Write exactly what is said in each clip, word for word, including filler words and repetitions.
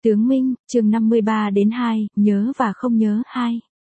Tướng Minh, chương năm mươi ba đến hai, nhớ và không nhớ hai.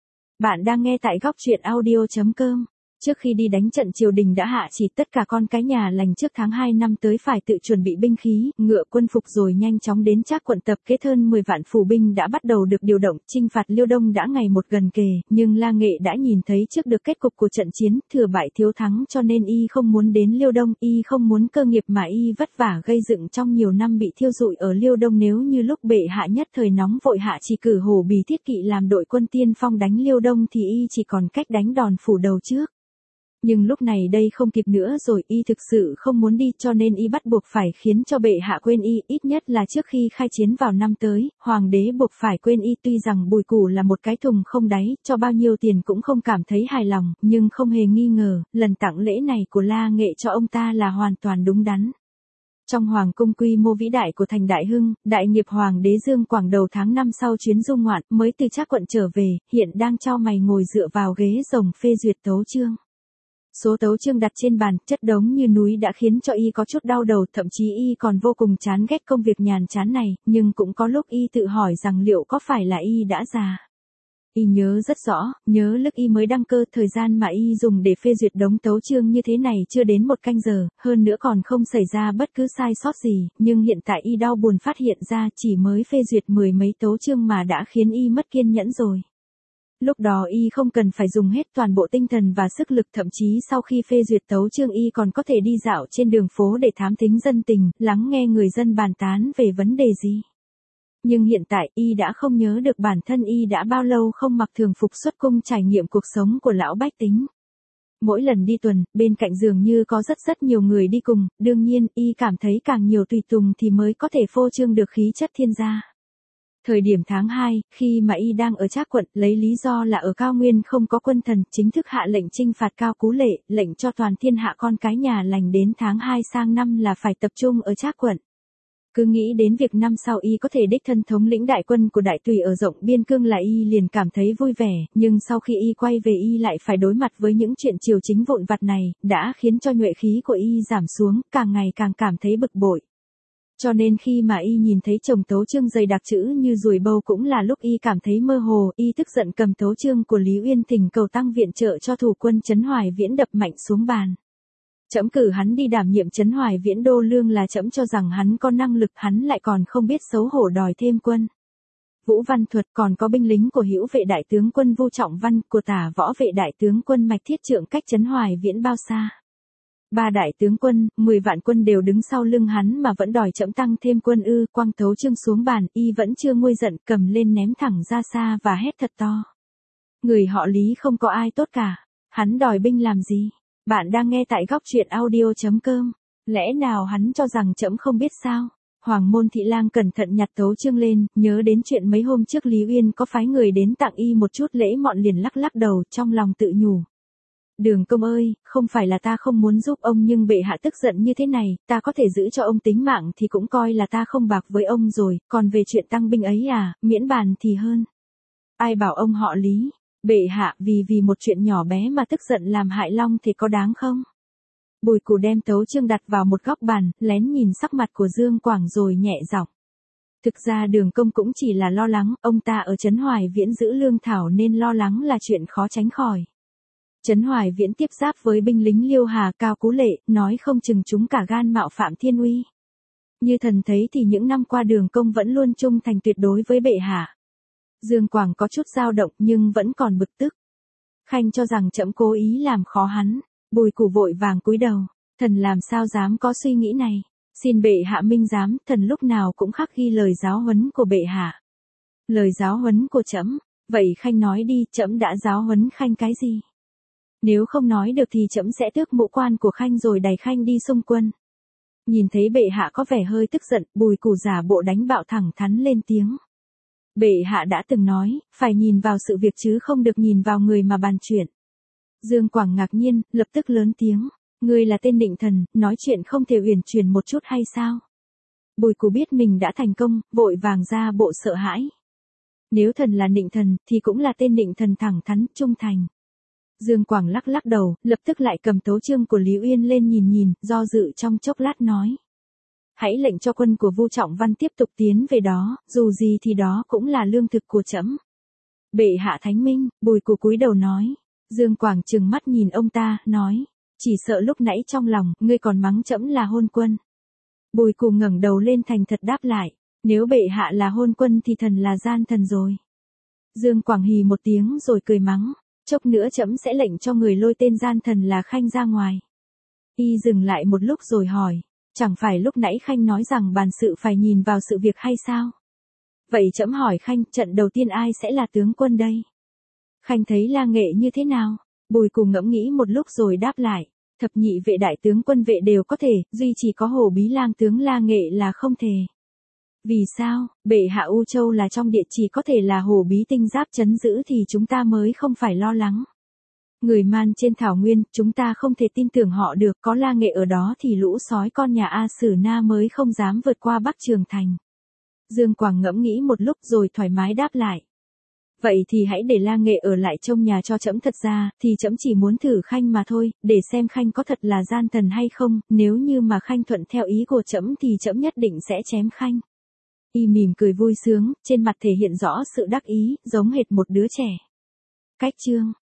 Bạn đang nghe tại góc truyện audio chấm com. Trước khi đi đánh trận triều đình đã hạ chỉ tất cả con cái nhà lành trước tháng hai năm tới phải tự chuẩn bị binh khí, ngựa quân phục rồi nhanh chóng đến Trác quận tập kết hơn mười vạn phủ binh đã bắt đầu được điều động, chinh phạt Liêu Đông đã ngày một gần kề, nhưng La Nghệ đã nhìn thấy trước được kết cục của trận chiến, thừa bại thiếu thắng cho nên y không muốn đến Liêu Đông, y không muốn cơ nghiệp mà y vất vả gây dựng trong nhiều năm bị thiêu rụi ở Liêu Đông. Nếu như lúc bệ hạ nhất thời nóng vội hạ chỉ cử Hổ Bì Thiết Kỵ làm đội quân tiên phong đánh Liêu Đông thì y chỉ còn cách đánh đòn phủ đầu trước. Nhưng lúc này đây không kịp nữa rồi, y thực sự không muốn đi cho nên y bắt buộc phải khiến cho bệ hạ quên y, ít nhất là trước khi khai chiến vào năm tới, hoàng đế buộc phải quên y. Tuy rằng Bùi Củ là một cái thùng không đáy, cho bao nhiêu tiền cũng không cảm thấy hài lòng, nhưng không hề nghi ngờ, lần tặng lễ này của La Nghệ cho ông ta là hoàn toàn đúng đắn. Trong hoàng cung quy mô vĩ đại của thành Đại Hưng, đại nghiệp hoàng đế Dương Quảng đầu tháng năm sau chuyến du ngoạn mới từ Trác quận trở về, hiện đang chau mày ngồi dựa vào ghế rồng phê duyệt tấu chương. Số tấu chương đặt trên bàn, chất đống như núi đã khiến cho y có chút đau đầu, thậm chí y còn vô cùng chán ghét công việc nhàn chán này, nhưng cũng có lúc y tự hỏi rằng liệu có phải là y đã già. Y nhớ rất rõ, nhớ lúc y mới đăng cơ, thời gian mà y dùng để phê duyệt đống tấu chương như thế này chưa đến một canh giờ, hơn nữa còn không xảy ra bất cứ sai sót gì, nhưng hiện tại y đau buồn phát hiện ra chỉ mới phê duyệt mười mấy tấu chương mà đã khiến y mất kiên nhẫn rồi. Lúc đó y không cần phải dùng hết toàn bộ tinh thần và sức lực, thậm chí sau khi phê duyệt tấu chương y còn có thể đi dạo trên đường phố để thám thính dân tình, lắng nghe người dân bàn tán về vấn đề gì. Nhưng hiện tại y đã không nhớ được bản thân y đã bao lâu không mặc thường phục xuất cung trải nghiệm cuộc sống của lão bách tính. Mỗi lần đi tuần, bên cạnh dường như có rất rất nhiều người đi cùng, đương nhiên y cảm thấy càng nhiều tùy tùng thì mới có thể phô trương được khí chất thiên gia. Thời điểm tháng hai, khi mà y đang ở Trác quận, lấy lý do là ở Cao Nguyên không có quân thần, chính thức hạ lệnh chinh phạt Cao Cú Lệ, lệnh cho toàn thiên hạ con cái nhà lành đến tháng hai sang năm là phải tập trung ở Trác quận. Cứ nghĩ đến việc năm sau y có thể đích thân thống lĩnh đại quân của đại tùy ở rộng biên cương là y liền cảm thấy vui vẻ, nhưng sau khi y quay về y lại phải đối mặt với những chuyện triều chính vụn vặt này, đã khiến cho nhuệ khí của y giảm xuống, càng ngày càng cảm thấy bực bội. Cho nên khi mà y nhìn thấy chồng tấu chương dày đặc chữ như ruồi bầu cũng là lúc y cảm thấy mơ hồ, y tức giận cầm tấu chương của Lý Uyên thỉnh cầu tăng viện trợ cho thủ quân Trấn Hoài Viễn đập mạnh xuống bàn. Trẫm cử hắn đi đảm nhiệm Trấn Hoài Viễn đô lương là trẫm cho rằng hắn có năng lực, hắn lại còn không biết xấu hổ đòi thêm quân. Vũ Văn Thuật, còn có binh lính của Hữu vệ đại tướng quân Vu Trọng Văn, của Tả võ vệ đại tướng quân Mạch Thiết Trượng cách Trấn Hoài Viễn bao xa. Ba đại tướng quân, mười vạn quân đều đứng sau lưng hắn mà vẫn đòi trẫm tăng thêm quân ư? Quăng tấu chương xuống bàn, y vẫn chưa nguôi giận, cầm lên ném thẳng ra xa và hét thật to. Người họ Lý không có ai tốt cả, hắn đòi binh làm gì? Bạn đang nghe tại góc truyện audio chấm com. Lẽ nào hắn cho rằng trẫm không biết sao? Hoàng môn thị lang cẩn thận nhặt tấu chương lên, nhớ đến chuyện mấy hôm trước Lý Uyên có phái người đến tặng y một chút lễ mọn liền lắc lắc đầu, trong lòng tự nhủ. Đường công ơi, không phải là ta không muốn giúp ông nhưng bệ hạ tức giận như thế này, ta có thể giữ cho ông tính mạng thì cũng coi là ta không bạc với ông rồi, còn về chuyện tăng binh ấy à, miễn bàn thì hơn. Ai bảo ông họ Lý, bệ hạ vì vì một chuyện nhỏ bé mà tức giận làm hại Long thì có đáng không? Bùi Củ đem tấu chương đặt vào một góc bàn, lén nhìn sắc mặt của Dương Quảng rồi nhẹ giọng. Thực ra Đường công cũng chỉ là lo lắng, ông ta ở Trấn Hoài Viễn giữ lương thảo nên lo lắng là chuyện khó tránh khỏi. Trấn Hoài Viễn tiếp giáp với binh lính Liêu Hà, Cao Cú Lệ, nói không chừng chúng cả gan mạo phạm thiên uy. Như thần thấy thì những năm qua Đường công vẫn luôn trung thành tuyệt đối với bệ hạ. Dương Quảng có chút dao động nhưng vẫn còn bực tức. Khanh cho rằng trẫm cố ý làm khó hắn. Bùi Củ vội vàng cúi đầu. Thần làm sao dám có suy nghĩ này. Xin bệ hạ minh giám, thần lúc nào cũng khắc ghi lời giáo huấn của bệ hạ. Lời giáo huấn của trẫm, vậy Khanh nói đi, trẫm đã giáo huấn Khanh cái gì? Nếu không nói được thì trẫm sẽ tước mũ quan của Khanh rồi đày Khanh đi xung quân. Nhìn thấy bệ hạ có vẻ hơi tức giận, Bùi Củ giả bộ đánh bạo thẳng thắn lên tiếng. Bệ hạ đã từng nói, phải nhìn vào sự việc chứ không được nhìn vào người mà bàn chuyện. Dương Quảng ngạc nhiên, lập tức lớn tiếng. Ngươi là tên Định Thần, nói chuyện không thể uyển chuyển một chút hay sao? Bùi Củ biết mình đã thành công, vội vàng ra bộ sợ hãi. Nếu thần là Định Thần, thì cũng là tên Định Thần thẳng thắn, trung thành. Dương Quảng lắc lắc đầu, lập tức lại cầm tấu chương của Lý Uyên lên nhìn nhìn, do dự trong chốc lát nói. Hãy lệnh cho quân của Vu Trọng Văn tiếp tục tiến về đó, dù gì thì đó cũng là lương thực của trẫm. Bệ hạ thánh minh, Bùi Cù cúi đầu nói. Dương Quảng trừng mắt nhìn ông ta, nói. Chỉ sợ lúc nãy trong lòng, ngươi còn mắng trẫm là hôn quân. Bùi Cù ngẩng đầu lên thành thật đáp lại. Nếu bệ hạ là hôn quân thì thần là gian thần rồi. Dương Quảng hì một tiếng rồi cười mắng. Chốc nữa trẫm sẽ lệnh cho người lôi tên gian thần là Khanh ra ngoài. Y dừng lại một lúc rồi hỏi. Chẳng phải lúc nãy Khanh nói rằng bàn sự phải nhìn vào sự việc hay sao? Vậy trẫm hỏi Khanh, trận đầu tiên ai sẽ là tướng quân đây? Khanh thấy La Nghệ như thế nào? Bùi Cù ngẫm nghĩ một lúc rồi đáp lại. Thập nhị vệ đại tướng quân vệ đều có thể, duy chỉ có Hổ Bí lang tướng La Nghệ là không thể. Vì sao? Bệ hạ U Châu là trong địa chỉ có thể là Hổ Bí tinh giáp trấn giữ thì chúng ta mới không phải lo lắng. Người Man trên thảo nguyên, chúng ta không thể tin tưởng họ được, có La Nghệ ở đó thì lũ sói con nhà A Sử Na mới không dám vượt qua Bắc Trường Thành. Dương Quảng ngẫm nghĩ một lúc rồi thoải mái đáp lại. Vậy thì hãy để La Nghệ ở lại trông nhà cho trẫm, thật ra thì trẫm chỉ muốn thử Khanh mà thôi, để xem Khanh có thật là gian thần hay không, nếu như mà Khanh thuận theo ý của trẫm thì trẫm nhất định sẽ chém Khanh. Y mỉm cười vui sướng, trên mặt thể hiện rõ sự đắc ý, giống hệt một đứa trẻ. Cách chương